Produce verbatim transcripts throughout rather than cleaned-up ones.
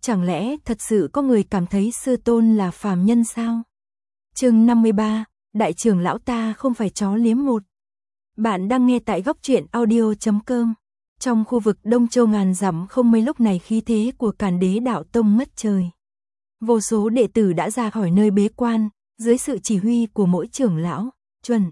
Chẳng lẽ thật sự có người cảm thấy sư tôn là phàm nhân sao? Chương năm mươi ba, đại trưởng lão ta không phải chó liếm một. Bạn đang nghe tại góc truyện audio chấm com. Trong khu vực Đông Châu ngàn dặm không mấy lúc này khí thế của Càn Đế Đạo Tông ngất trời. Vô số đệ tử đã ra khỏi nơi bế quan, dưới sự chỉ huy của mỗi trưởng lão, chuẩn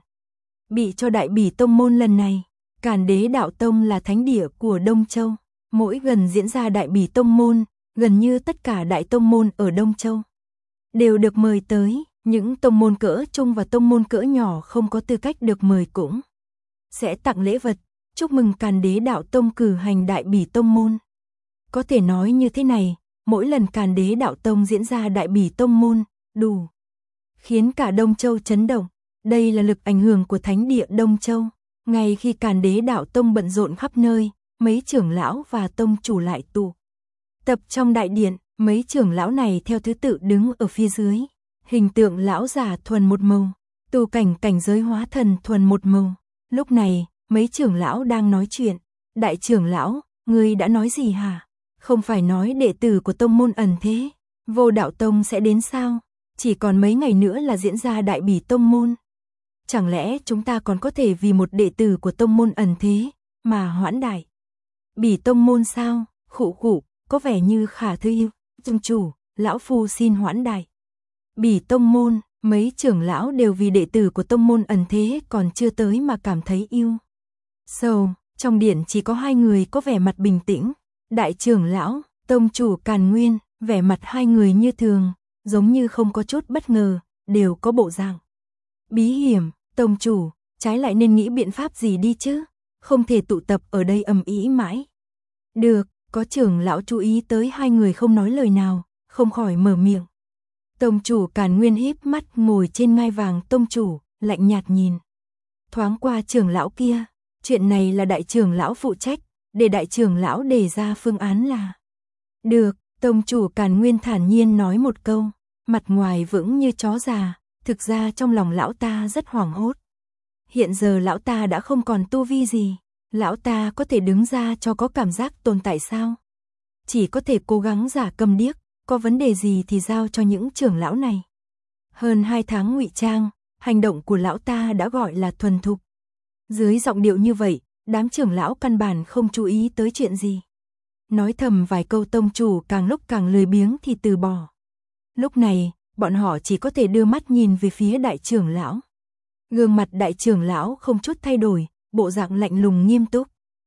bị cho đại bỉ tông môn lần này. Càn Đế Đạo Tông là thánh địa của Đông Châu, mỗi gần diễn ra đại bỉ tông môn, gần như tất cả đại tông môn ở Đông Châu đều được mời tới, những tông môn cỡ trung và tông môn cỡ nhỏ không có tư cách được mời cũng sẽ tặng lễ vật, chúc mừng Càn Đế Đạo Tông cử hành đại bỉ tông môn. Có thể nói như thế này, mỗi lần Càn Đế Đạo Tông diễn ra đại bỉ tông môn, đủ khiến cả Đông Châu chấn động. Đây là lực ảnh hưởng của thánh địa Đông Châu. Ngay khi Càn Đế Đạo Tông bận rộn khắp nơi, mấy trưởng lão và tông chủ lại tụ tập trong đại điện, mấy trưởng lão này theo thứ tự đứng ở phía dưới. Hình tượng lão già thuần một màu, tu cảnh cảnh giới hóa thần thuần một màu. Lúc này, mấy trưởng lão đang nói chuyện. Đại trưởng lão, ngươi đã nói gì hả? Không phải nói đệ tử của tông môn ẩn thế, Vô Đạo Tông sẽ đến sao? Chỉ còn mấy ngày nữa là diễn ra đại bỉ tông môn. Chẳng lẽ chúng ta còn có thể vì một đệ tử của tông môn ẩn thế mà hoãn đại bỉ tông môn sao? Khụ khụ, có vẻ như khả thư yêu. Dung chủ, lão phu xin hoãn đại bỉ tông môn. Mấy trưởng lão đều vì đệ tử của tông môn ẩn thế còn chưa tới mà cảm thấy yêu sầu. So, trong điện chỉ có hai người có vẻ mặt bình tĩnh. Đại trưởng lão, tông chủ Càn Nguyên, vẻ mặt hai người như thường, giống như không có chút bất ngờ, đều có bộ dạng bí hiểm. Tông chủ, trái lại nên nghĩ biện pháp gì đi chứ, không thể tụ tập ở đây ầm ĩ mãi. Được, có trưởng lão chú ý tới hai người không nói lời nào, không khỏi mở miệng. Tông chủ Càn Nguyên híp mắt ngồi trên ngai vàng tông chủ, lạnh nhạt nhìn thoáng qua trưởng lão kia. Chuyện này là đại trưởng lão phụ trách, để đại trưởng lão đề ra phương án là được. Tông chủ Càn Nguyên thản nhiên nói một câu, mặt ngoài vững như chó già, thực ra trong lòng lão ta rất hoảng hốt. Hiện giờ lão ta đã không còn tu vi gì, lão ta có thể đứng ra cho có cảm giác tồn tại sao? Chỉ có thể cố gắng giả câm điếc, có vấn đề gì thì giao cho những trưởng lão này. Hơn hai tháng ngụy trang, hành động của lão ta đã gọi là thuần thục. Dưới giọng điệu như vậy, đám trưởng lão căn bản không chú ý tới chuyện gì. Nói thầm vài câu tông chủ càng lúc càng lười biếng thì từ bỏ. Lúc này, bọn họ chỉ có thể đưa mắt nhìn về phía đại trưởng lão. Gương mặt đại trưởng lão không chút thay đổi, bộ dạng lạnh lùng nghiêm túc.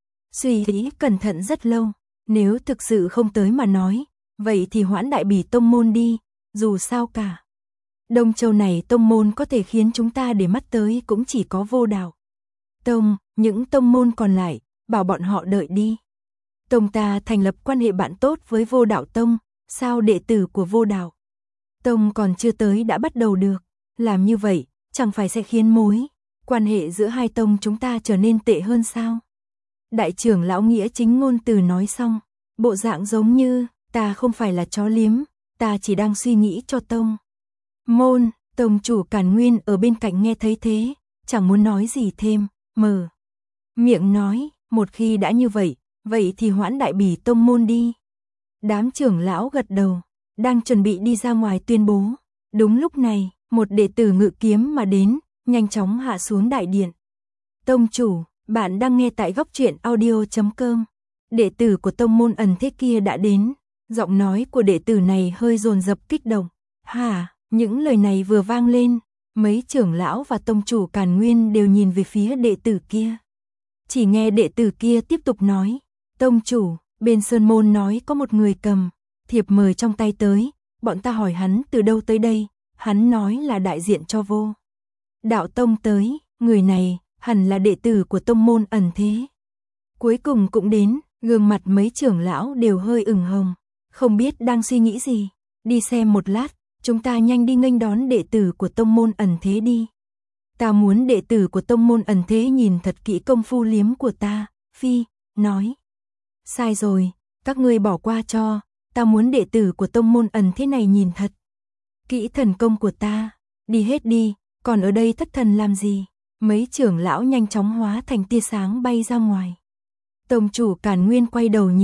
Suy nghĩ cẩn thận rất lâu, nếu thực sự không tới mà nói, vậy thì hoãn đại bỉ tông môn đi, dù sao cả Đông Châu này tông môn có thể khiến chúng ta để mắt tới cũng chỉ có Vô Đạo Tông, những tông môn còn lại, bảo bọn họ đợi đi. Tông ta thành lập quan hệ bạn tốt với Vô Đạo Tông, sao đệ tử của Vô Đạo Tông còn chưa tới đã bắt đầu được, làm như vậy, chẳng phải sẽ khiến mối quan hệ giữa hai tông chúng ta trở nên tệ hơn sao? Đại trưởng lão nghĩa chính ngôn từ nói xong, bộ dạng giống như, ta không phải là chó liếm, ta chỉ đang suy nghĩ cho tông môn. Tông chủ Càn Nguyên ở bên cạnh nghe thấy thế, chẳng muốn nói gì thêm, mở miệng nói, một khi đã như vậy, vậy thì hoãn đại bỉ tông môn đi. Đám trưởng lão gật đầu, đang chuẩn bị đi ra ngoài tuyên bố. Đúng lúc này, một đệ tử ngự kiếm mà đến, nhanh chóng hạ xuống đại điện. Tông chủ, bạn đang nghe tại góc truyện audio chấm com. Đệ tử của tông môn ẩn thế kia đã đến. Giọng nói của đệ tử này hơi dồn dập kích động. Hả, những lời này vừa vang lên, mấy trưởng lão và tông chủ Càn Nguyên đều nhìn về phía đệ tử kia. Chỉ nghe đệ tử kia tiếp tục nói, tông chủ, bên Sơn Môn nói có một người cầm thiệp mời trong tay tới, bọn ta hỏi hắn từ đâu tới đây, hắn nói là đại diện cho Vô Đạo Tông tới, người này hẳn là đệ tử của tông môn ẩn thế. Cuối cùng cũng đến, gương mặt mấy trưởng lão đều hơi ửng hồng, không biết đang suy nghĩ gì. Đi xem một lát, chúng ta nhanh đi nghênh đón đệ tử của tông môn ẩn thế đi. Ta muốn đệ tử của tông môn ẩn thế nhìn thật kỹ công phu liếm của ta. Phi nói, sai rồi, các ngươi bỏ qua cho, ta muốn đệ tử của tông môn ẩn thế này nhìn thật kỹ thần công của ta. Đi hết đi, còn ở đây thất thần làm gì? Mấy trưởng lão nhanh chóng hóa thành tia sáng bay ra ngoài. Tông chủ Càn Nguyên quay đầu nhìn,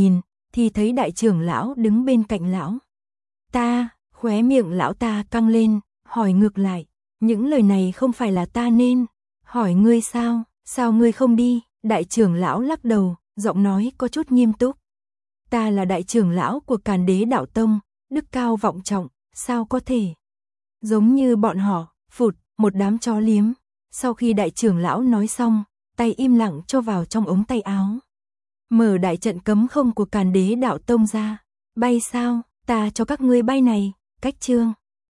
thì thấy đại trưởng lão đứng bên cạnh lão. Ta, khóe miệng lão ta căng lên, hỏi ngược lại, những lời này không phải là ta nên hỏi ngươi sao, sao ngươi không đi? Đại trưởng lão lắc đầu, giọng nói có chút nghiêm túc. Ta là đại trưởng lão của Càn Đế Đạo Tông, đức cao vọng trọng, sao có thể giống như bọn họ, phụt, một đám chó liếm. Sau khi đại trưởng lão nói xong, tay im lặng cho vào trong ống tay áo. Mở đại trận cấm không của Càn Đế Đạo Tông ra. Bay sao, ta cho các ngươi bay này, cách chương.